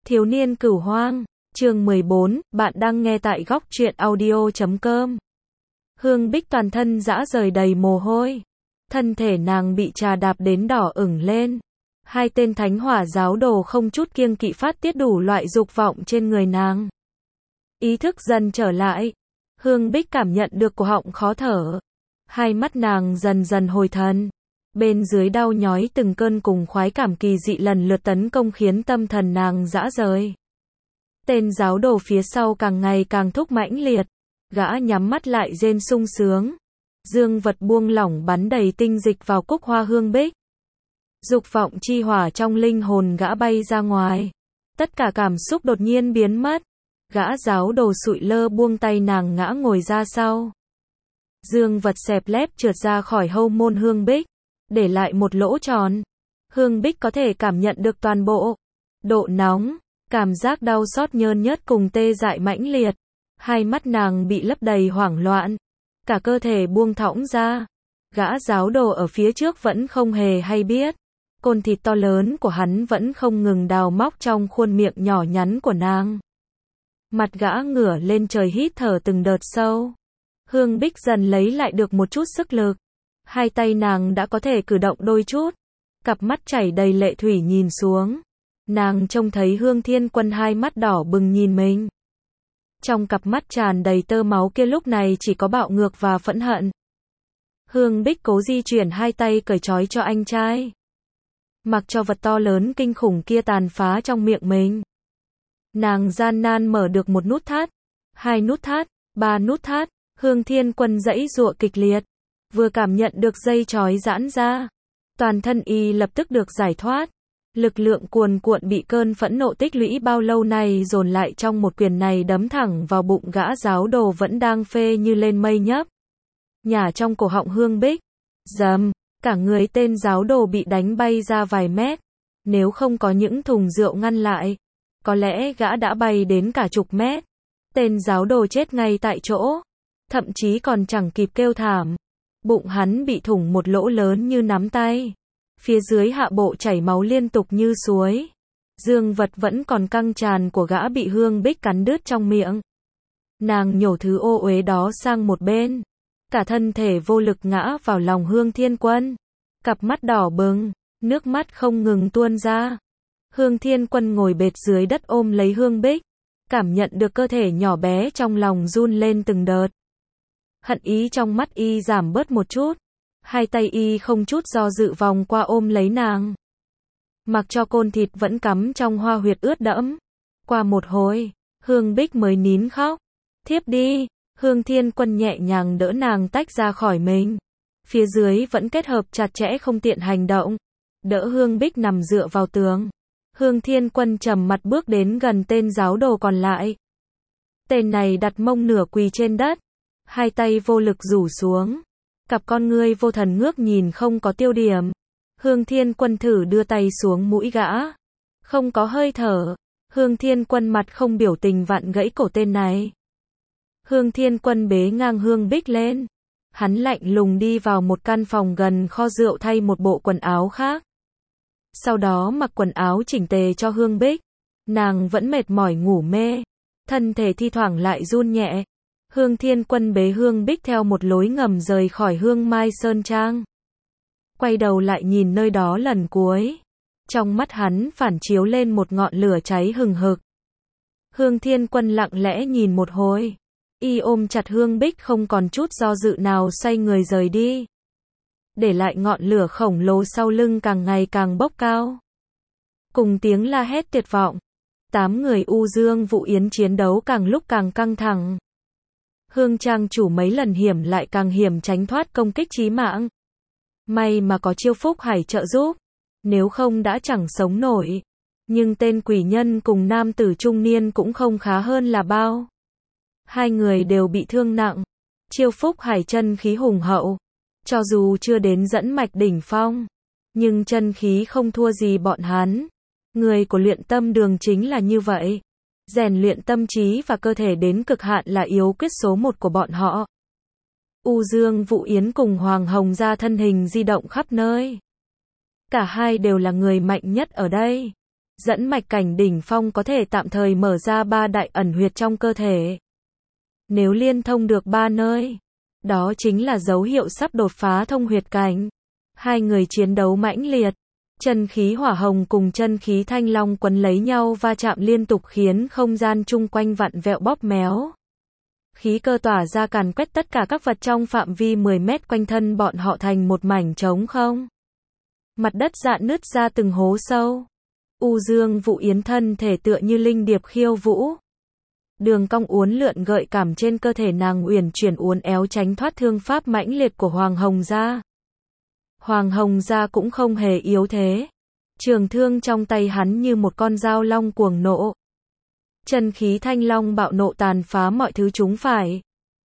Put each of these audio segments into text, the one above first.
Thiếu niên cửu hoang, chương 14, bạn đang nghe tại góc truyện audio.com. Hương Bích toàn thân rã rời đầy mồ hôi. Thân thể nàng bị trà đạp đến đỏ ửng lên. Hai tên thánh hỏa giáo đồ không chút kiêng kỵ phát tiết đủ loại dục vọng trên người nàng. Ý thức dần trở lại. Hương Bích cảm nhận được cổ họng khó thở. Hai mắt nàng dần dần hồi thần. Bên dưới đau nhói từng cơn cùng khoái cảm kỳ dị lần lượt tấn công khiến tâm thần nàng rã rời. Tên giáo đồ phía sau càng ngày càng thúc mãnh liệt. Gã nhắm mắt lại rên sung sướng. Dương vật buông lỏng bắn đầy tinh dịch vào cúc hoa Hương Bích. Dục vọng chi hỏa trong linh hồn gã bay ra ngoài. Tất cả cảm xúc đột nhiên biến mất. Gã giáo đồ sụi lơ buông tay nàng ngã ngồi ra sau. Dương vật xẹp lép trượt ra khỏi hậu môn Hương Bích, để lại một lỗ tròn. Hương Bích có thể cảm nhận được toàn bộ độ nóng, cảm giác đau xót nhơn nhớt cùng tê dại mãnh liệt. Hai mắt nàng bị lấp đầy hoảng loạn, cả cơ thể buông thõng ra. Gã giáo đồ ở phía trước vẫn không hề hay biết. Côn thịt to lớn của hắn vẫn không ngừng đào móc trong khuôn miệng nhỏ nhắn của nàng. Mặt gã ngửa lên trời hít thở từng đợt sâu. Hương Bích dần lấy lại được một chút sức lực. Hai tay nàng đã có thể cử động đôi chút. Cặp mắt chảy đầy lệ thủy nhìn xuống. Nàng trông thấy Hương Thiên Quân hai mắt đỏ bừng nhìn mình. Trong cặp mắt tràn đầy tơ máu kia lúc này chỉ có bạo ngược và phẫn hận. Hương Bích cố di chuyển hai tay cởi trói cho anh trai. Mặc cho vật to lớn kinh khủng kia tàn phá trong miệng mình. Nàng gian nan mở được một nút thắt, hai nút thắt, ba nút thắt. Hương Thiên Quân giãy giụa kịch liệt. Vừa cảm nhận được dây trói giãn ra, toàn thân y lập tức được giải thoát. Lực lượng cuồn cuộn bị cơn phẫn nộ tích lũy bao lâu nay dồn lại trong một quyền này đấm thẳng vào bụng gã giáo đồ vẫn đang phê như lên mây nhấp. Nhả trong cổ họng Hương Bích. Dầm, cả người tên giáo đồ bị đánh bay ra vài mét. Nếu không có những thùng rượu ngăn lại, có lẽ gã đã bay đến cả chục mét. Tên giáo đồ chết ngay tại chỗ, thậm chí còn chẳng kịp kêu thảm. Bụng hắn bị thủng một lỗ lớn như nắm tay. Phía dưới hạ bộ chảy máu liên tục như suối. Dương vật vẫn còn căng tràn của gã bị Hương Bích cắn đứt trong miệng. Nàng nhổ thứ ô uế đó sang một bên. Cả thân thể vô lực ngã vào lòng Hương Thiên Quân. Cặp mắt đỏ bừng, nước mắt không ngừng tuôn ra. Hương Thiên Quân ngồi bệt dưới đất ôm lấy Hương Bích. Cảm nhận được cơ thể nhỏ bé trong lòng run lên từng đợt. Hận ý trong mắt y giảm bớt một chút. Hai tay y không chút do dự vòng qua ôm lấy nàng. Mặc cho côn thịt vẫn cắm trong hoa huyệt ướt đẫm. Qua một hồi, Hương Bích mới nín khóc. Thiếp đi. Hương Thiên Quân nhẹ nhàng đỡ nàng tách ra khỏi mình. Phía dưới vẫn kết hợp chặt chẽ không tiện hành động. Đỡ Hương Bích nằm dựa vào tường. Hương Thiên Quân trầm mặt bước đến gần tên giáo đồ còn lại. Tên này đặt mông nửa quỳ trên đất. Hai tay vô lực rủ xuống. Cặp con ngươi vô thần ngước nhìn không có tiêu điểm. Hương Thiên Quân thử đưa tay xuống mũi gã. Không có hơi thở. Hương Thiên Quân mặt không biểu tình vặn gãy cổ tên này. Hương Thiên Quân bế ngang Hương Bích lên. Hắn lạnh lùng đi vào một căn phòng gần kho rượu thay một bộ quần áo khác. Sau đó mặc quần áo chỉnh tề cho Hương Bích. Nàng vẫn mệt mỏi ngủ mê. Thân thể thi thoảng lại run nhẹ. Hương Thiên Quân bế Hương Bích theo một lối ngầm rời khỏi Hương Mai Sơn Trang. Quay đầu lại nhìn nơi đó lần cuối. Trong mắt hắn phản chiếu lên một ngọn lửa cháy hừng hực. Hương Thiên Quân lặng lẽ nhìn một hồi. Y ôm chặt Hương Bích không còn chút do dự nào xoay người rời đi. Để lại ngọn lửa khổng lồ sau lưng càng ngày càng bốc cao. Cùng tiếng la hét tuyệt vọng. 8 người U Dương Vũ Yến chiến đấu càng lúc càng căng thẳng. Hương trang chủ mấy lần hiểm lại càng hiểm tránh thoát công kích chí mạng. May mà có Chiêu Phúc Hải trợ giúp. Nếu không đã chẳng sống nổi. Nhưng tên quỷ nhân cùng nam tử trung niên cũng không khá hơn là bao. Hai người đều bị thương nặng. Chiêu Phúc Hải chân khí hùng hậu. Cho dù chưa đến dẫn mạch đỉnh phong. Nhưng chân khí không thua gì bọn hắn. Người của luyện tâm đường chính là như vậy. Rèn luyện tâm trí và cơ thể đến cực hạn là yếu quyết số 1 của bọn họ. U Dương Vũ Yến cùng Hoàng Hồng Gia thân hình di động khắp nơi. Cả hai đều là người mạnh nhất ở đây. dẫn mạch cảnh đỉnh phong có thể tạm thời mở ra 3 đại ẩn huyệt trong cơ thể. Nếu liên thông được 3 nơi, đó chính là dấu hiệu sắp đột phá thông huyệt cảnh. Hai người chiến đấu mãnh liệt. Chân khí hỏa hồng cùng chân khí thanh long quấn lấy nhau va chạm liên tục khiến không gian chung quanh vặn vẹo bóp méo. Khí cơ tỏa ra càn quét tất cả các vật trong phạm vi 10 mét quanh thân bọn họ thành một mảnh trống không. Mặt đất rạn nứt ra từng hố sâu. U Dương Vũ Yến thân thể tựa như linh điệp khiêu vũ. Đường cong uốn lượn gợi cảm trên cơ thể nàng uyển chuyển uốn éo tránh thoát thương pháp mãnh liệt của Hoàng Hồng Gia. Hoàng Hồng Gia cũng không hề yếu thế. Trường thương trong tay hắn như một con dao long cuồng nộ. Chân khí thanh long bạo nộ tàn phá mọi thứ chúng phải.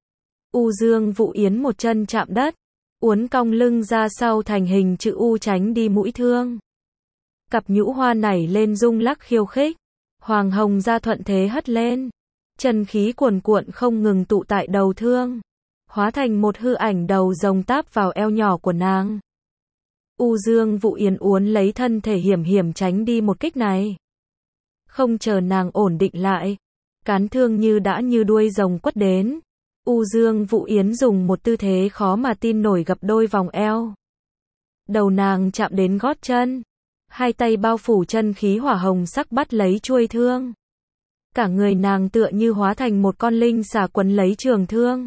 U Dương Vũ Yến một chân chạm đất, uốn cong lưng ra sau thành hình chữ U tránh đi mũi thương. Cặp nhũ hoa nảy lên rung lắc khiêu khích. Hoàng Hồng Gia thuận thế hất lên. Chân khí cuồn cuộn không ngừng tụ tại đầu thương, hóa thành một hư ảnh đầu rồng táp vào eo nhỏ của nàng. U Dương Vũ Yến uốn lấy thân thể hiểm hiểm tránh đi một kích này. Không chờ nàng ổn định lại, cán thương như đuôi rồng quất đến. U Dương Vũ Yến dùng một tư thế khó mà tin nổi gập đôi vòng eo. Đầu nàng chạm đến gót chân, hai tay bao phủ chân khí hỏa hồng sắc bắt lấy chuôi thương. Cả người nàng tựa như hóa thành một con linh xà quấn lấy trường thương.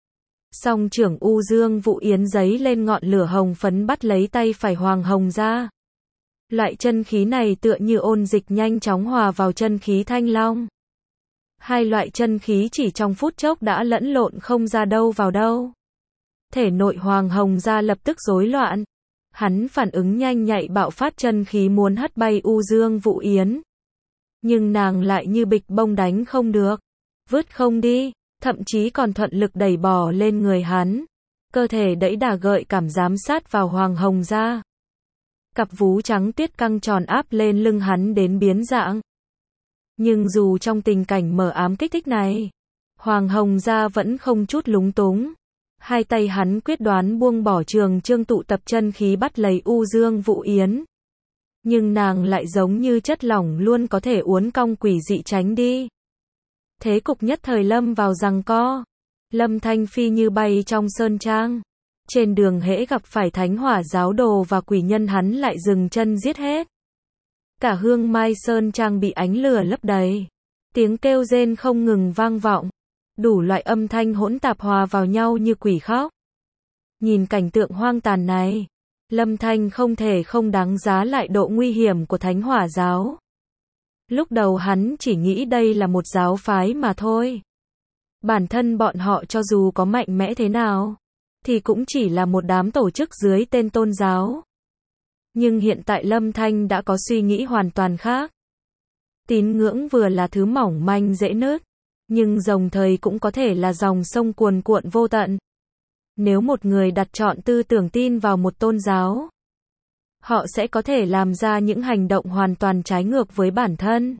Song trưởng U Dương Vũ Yến giấy lên ngọn lửa hồng phấn bắt lấy tay phải Hoàng Hồng Gia. Loại chân khí này tựa như ôn dịch nhanh chóng hòa vào chân khí thanh long. Hai loại chân khí chỉ trong phút chốc đã lẫn lộn không ra đâu vào đâu. Thể nội Hoàng Hồng Gia lập tức rối loạn. Hắn phản ứng nhanh nhạy bạo phát chân khí muốn hất bay U Dương Vũ Yến. Nhưng nàng lại như bịch bông đánh không được, vứt không đi, thậm chí còn thuận lực đẩy bò lên người hắn. Cơ thể đẫy đà gợi cảm giám sát vào Hoàng Hồng Gia. Cặp vú trắng tiết căng tròn áp lên lưng hắn đến biến dạng. Nhưng dù trong tình cảnh mờ ám kích thích này, Hoàng Hồng Gia vẫn không chút lúng túng. Hai tay hắn quyết đoán buông bỏ trường chương tụ tập chân khí bắt lấy U Dương Vũ Yến. Nhưng nàng lại giống như chất lỏng luôn có thể uốn cong quỷ dị tránh đi. Thế cục nhất thời lâm vào giằng co. Lâm Thanh phi như bay trong sơn trang. Trên đường hễ gặp phải thánh hỏa giáo đồ và quỷ nhân hắn lại dừng chân giết hết. Cả hương mai sơn trang bị ánh lửa lấp đầy. Tiếng kêu rên không ngừng vang vọng. Đủ loại âm thanh hỗn tạp hòa vào nhau như quỷ khóc. Nhìn cảnh tượng hoang tàn này, Lâm Thanh không thể không đánh giá lại độ nguy hiểm của thánh hỏa giáo. Lúc đầu hắn chỉ nghĩ đây là một giáo phái mà thôi. Bản thân bọn họ cho dù có mạnh mẽ thế nào, thì cũng chỉ là một đám tổ chức dưới tên tôn giáo. Nhưng hiện tại Lâm Thanh đã có suy nghĩ hoàn toàn khác. Tín ngưỡng vừa là thứ mỏng manh dễ nứt, nhưng đồng thời cũng có thể là dòng sông cuồn cuộn vô tận. Nếu một người đặt chọn tư tưởng tin vào một tôn giáo, họ sẽ có thể làm ra những hành động hoàn toàn trái ngược với bản thân.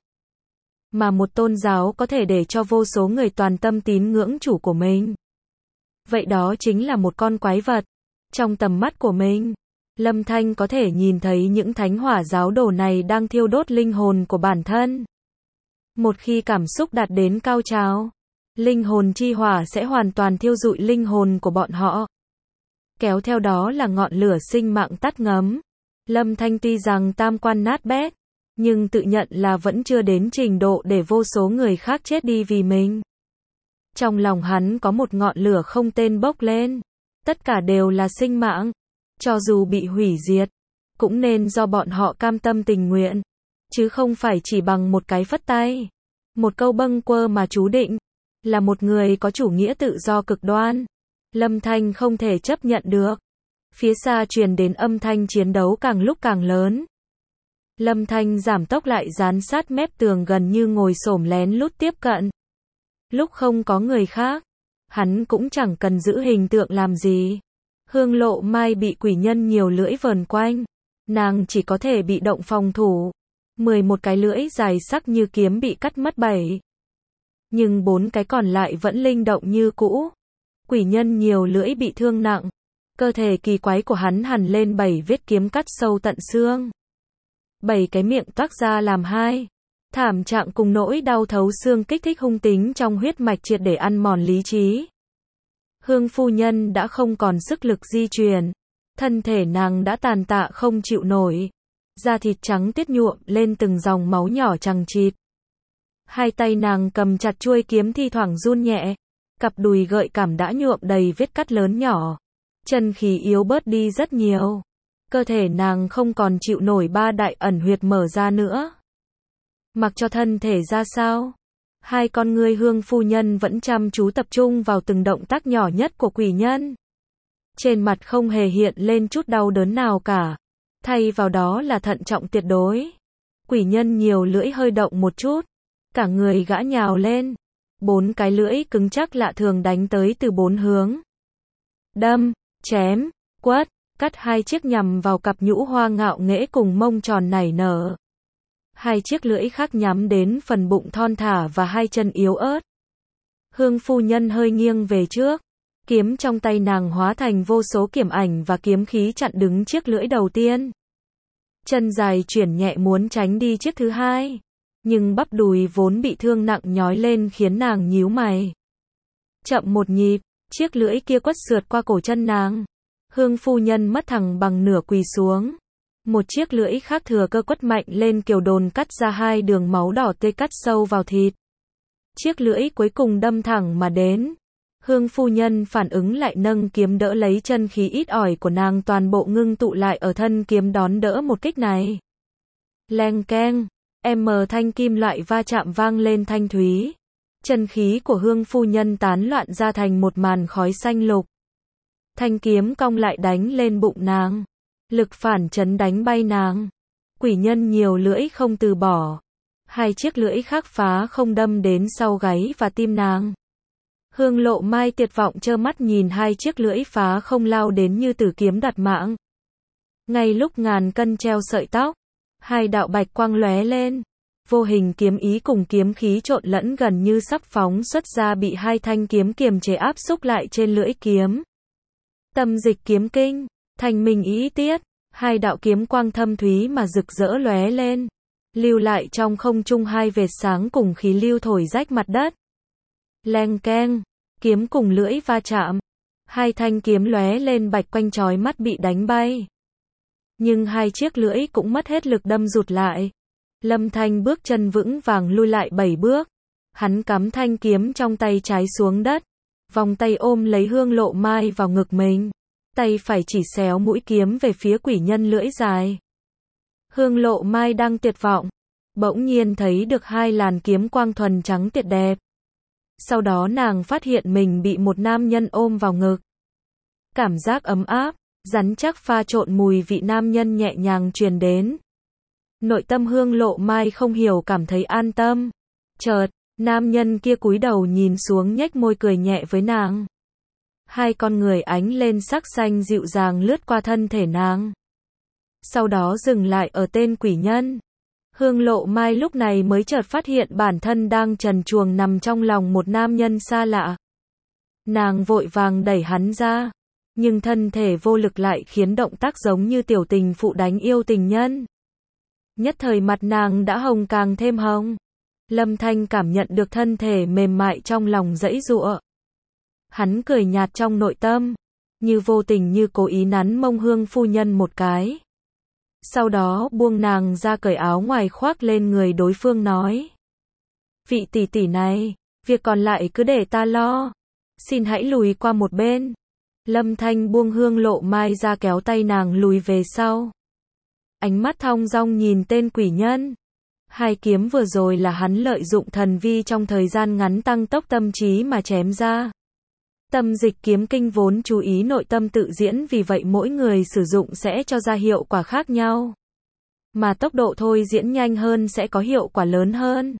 Mà một tôn giáo có thể để cho vô số người toàn tâm tín ngưỡng chủ của mình. Vậy đó chính là một con quái vật. Trong tầm mắt của mình, Lâm Thanh có thể nhìn thấy những thánh hỏa giáo đồ này đang thiêu đốt linh hồn của bản thân. Một khi cảm xúc đạt đến cao trào, linh hồn chi hỏa sẽ hoàn toàn thiêu rụi linh hồn của bọn họ. Kéo theo đó là ngọn lửa sinh mạng tắt ngấm. Lâm Thanh tuy rằng tam quan nát bét, nhưng tự nhận là vẫn chưa đến trình độ để vô số người khác chết đi vì mình. Trong lòng hắn có một ngọn lửa không tên bốc lên. Tất cả đều là sinh mạng. Cho dù bị hủy diệt, cũng nên do bọn họ cam tâm tình nguyện. Chứ không phải chỉ bằng một cái phất tay. Một câu bâng quơ mà chú định. Là một người có chủ nghĩa tự do cực đoan. Lâm Thanh không thể chấp nhận được. Phía xa truyền đến âm thanh chiến đấu càng lúc càng lớn. Lâm Thanh giảm tốc lại dán sát mép tường gần như ngồi xổm lén lút tiếp cận. Lúc không có người khác, hắn cũng chẳng cần giữ hình tượng làm gì. Hương Lộ Mai bị quỷ nhân nhiều lưỡi vờn quanh. Nàng chỉ có thể bị động phòng thủ. 11 cái lưỡi dài sắc như kiếm bị cắt mất 7. Nhưng 4 cái còn lại vẫn linh động như cũ. Quỷ nhân nhiều lưỡi bị thương nặng. Cơ thể kỳ quái của hắn hằn lên 7 vết kiếm cắt sâu tận xương. 7 cái miệng toác ra làm hai. Thảm trạng cùng nỗi đau thấu xương kích thích hung tính trong huyết mạch triệt để ăn mòn lý trí. Hương phu nhân đã không còn sức lực di chuyển. Thân thể nàng đã tàn tạ không chịu nổi. Da thịt trắng tiết nhuộm lên từng dòng máu nhỏ chằng chịt. Hai tay nàng cầm chặt chuôi kiếm thi thoảng run nhẹ. Cặp đùi gợi cảm đã nhuộm đầy vết cắt lớn nhỏ. Chân khí yếu bớt đi rất nhiều. Cơ thể nàng không còn chịu nổi ba đại ẩn huyệt mở ra nữa. Mặc cho thân thể ra sao, hai con ngươi Hương phu nhân vẫn chăm chú tập trung vào từng động tác nhỏ nhất của quỷ nhân. Trên mặt không hề hiện lên chút đau đớn nào cả, thay vào đó là thận trọng tuyệt đối. Quỷ nhân nhiều lưỡi hơi động một chút, cả người gã nhào lên, 4 cái lưỡi cứng chắc lạ thường đánh tới từ 4 hướng. Đâm, chém, quất, cắt hai chiếc nhằm vào cặp nhũ hoa ngạo nghễ cùng mông tròn nảy nở. Hai chiếc lưỡi khác nhắm đến phần bụng thon thả và hai chân yếu ớt. Hương phu nhân hơi nghiêng về trước, kiếm trong tay nàng hóa thành vô số kiếm ảnh và kiếm khí chặn đứng chiếc lưỡi đầu tiên. Chân dài chuyển nhẹ muốn tránh đi chiếc thứ hai, nhưng bắp đùi vốn bị thương nặng nhói lên khiến nàng nhíu mày. Chậm một nhịp, chiếc lưỡi kia quất sượt qua cổ chân nàng. Hương phu nhân mất thẳng bằng nửa quỳ xuống. Một chiếc lưỡi khác thừa cơ quất mạnh lên kiều đồn cắt ra hai đường máu đỏ tươi cắt sâu vào thịt. Chiếc lưỡi cuối cùng đâm thẳng mà đến. Hương phu nhân phản ứng lại nâng kiếm đỡ lấy, chân khí ít ỏi của nàng toàn bộ ngưng tụ lại ở thân kiếm đón đỡ một kích này. Leng keng, thanh kim loại va chạm vang lên thanh thúy. Chân khí của Hương phu nhân tán loạn ra thành một màn khói xanh lục. Thanh kiếm cong lại đánh lên bụng nàng. Lực phản chấn đánh bay nàng. Quỷ nhân nhiều lưỡi không từ bỏ. Hai chiếc lưỡi khác phá không đâm đến sau gáy và tim nàng. Hương Lộ Mai tuyệt vọng trơ mắt nhìn hai chiếc lưỡi phá không lao đến như tử kiếm đoạt mạng. Ngay lúc ngàn cân treo sợi tóc, hai đạo bạch quang lóe lên. Vô hình kiếm ý cùng kiếm khí trộn lẫn gần như sắp phóng xuất ra, bị hai thanh kiếm kiềm chế áp xúc lại trên lưỡi kiếm. Tâm dịch kiếm kinh, thành minh ý tiết, hai đạo kiếm quang thâm thúy mà rực rỡ lóe lên, lưu lại trong không trung hai vệt sáng cùng khí lưu thổi rách mặt đất. Leng keng, kiếm cùng lưỡi va chạm, hai thanh kiếm lóe lên bạch quanh chói mắt bị đánh bay. Nhưng hai chiếc lưỡi cũng mất hết lực đâm rụt lại. Lâm Thanh bước chân vững vàng lui lại 7 bước. Hắn cắm thanh kiếm trong tay trái xuống đất, vòng tay ôm lấy Hương Lộ Mai vào ngực mình. Tay phải chỉ xéo mũi kiếm về phía quỷ nhân lưỡi dài. Hương Lộ Mai đang tuyệt vọng, bỗng nhiên thấy được hai làn kiếm quang thuần trắng tuyệt đẹp. Sau đó nàng phát hiện mình bị một nam nhân ôm vào ngực. Cảm giác ấm áp, rắn chắc pha trộn mùi vị nam nhân nhẹ nhàng truyền đến. Nội tâm Hương Lộ Mai không hiểu cảm thấy an tâm. Chợt, nam nhân kia cúi đầu nhìn xuống nhếch môi cười nhẹ với nàng. Hai con người ánh lên sắc xanh dịu dàng lướt qua thân thể nàng. Sau đó dừng lại ở tên quỷ nhân. Hương Lộ Mai lúc này mới chợt phát hiện bản thân đang trần truồng nằm trong lòng một nam nhân xa lạ. Nàng vội vàng đẩy hắn ra, nhưng thân thể vô lực lại khiến động tác giống như tiểu tình phụ đánh yêu tình nhân. Nhất thời mặt nàng đã hồng càng thêm hồng. Lâm Thanh cảm nhận được thân thể mềm mại trong lòng giãy giụa. Hắn cười nhạt trong nội tâm, như vô tình như cố ý nắn mông Hương phu nhân một cái. Sau đó buông nàng ra, cởi áo ngoài khoác lên người đối phương nói: "Vị tỷ tỷ này, việc còn lại cứ để ta lo. Xin hãy lùi qua một bên." Lâm Thanh buông Hương Lộ Mai ra, kéo tay nàng lùi về sau. Ánh mắt thong dong nhìn tên quỷ nhân. Hai kiếm vừa rồi là hắn lợi dụng thần vi trong thời gian ngắn tăng tốc tâm trí mà chém ra. Tâm dịch kiếm kinh vốn chú ý nội tâm tự diễn, vì vậy mỗi người sử dụng sẽ cho ra hiệu quả khác nhau. Mà tốc độ thôi diễn nhanh hơn sẽ có hiệu quả lớn hơn.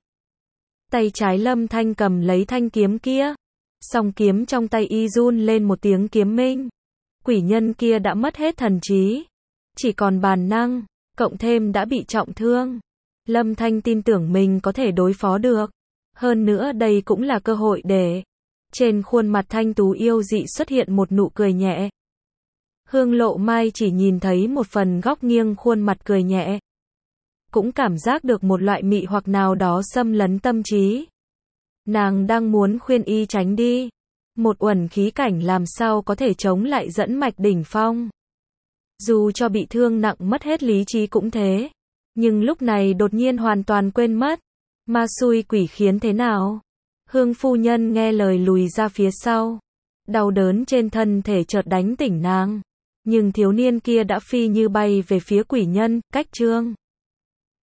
Tay trái Lâm Thanh cầm lấy thanh kiếm kia. Song kiếm trong tay y run lên một tiếng kiếm minh. Quỷ nhân kia đã mất hết thần trí. Chỉ còn bản năng, cộng thêm đã bị trọng thương. Lâm Thanh tin tưởng mình có thể đối phó được. Hơn nữa đây cũng là cơ hội để... Trên khuôn mặt thanh tú yêu dị xuất hiện một nụ cười nhẹ. Hương Lộ Mai chỉ nhìn thấy một phần góc nghiêng khuôn mặt cười nhẹ. cũng cảm giác được một loại mị hoặc nào đó xâm lấn tâm trí. Nàng đang muốn khuyên y tránh đi. Một uẩn khí cảnh làm sao có thể chống lại dẫn mạch đỉnh phong. Dù cho bị thương nặng mất hết lý trí cũng thế. Nhưng lúc này đột nhiên hoàn toàn quên mất. Ma xui quỷ khiến thế nào? Hương phu nhân nghe lời lùi ra phía sau. Đau đớn trên thân thể chợt đánh tỉnh nàng. Nhưng thiếu niên kia đã phi như bay về phía quỷ nhân, cách Trương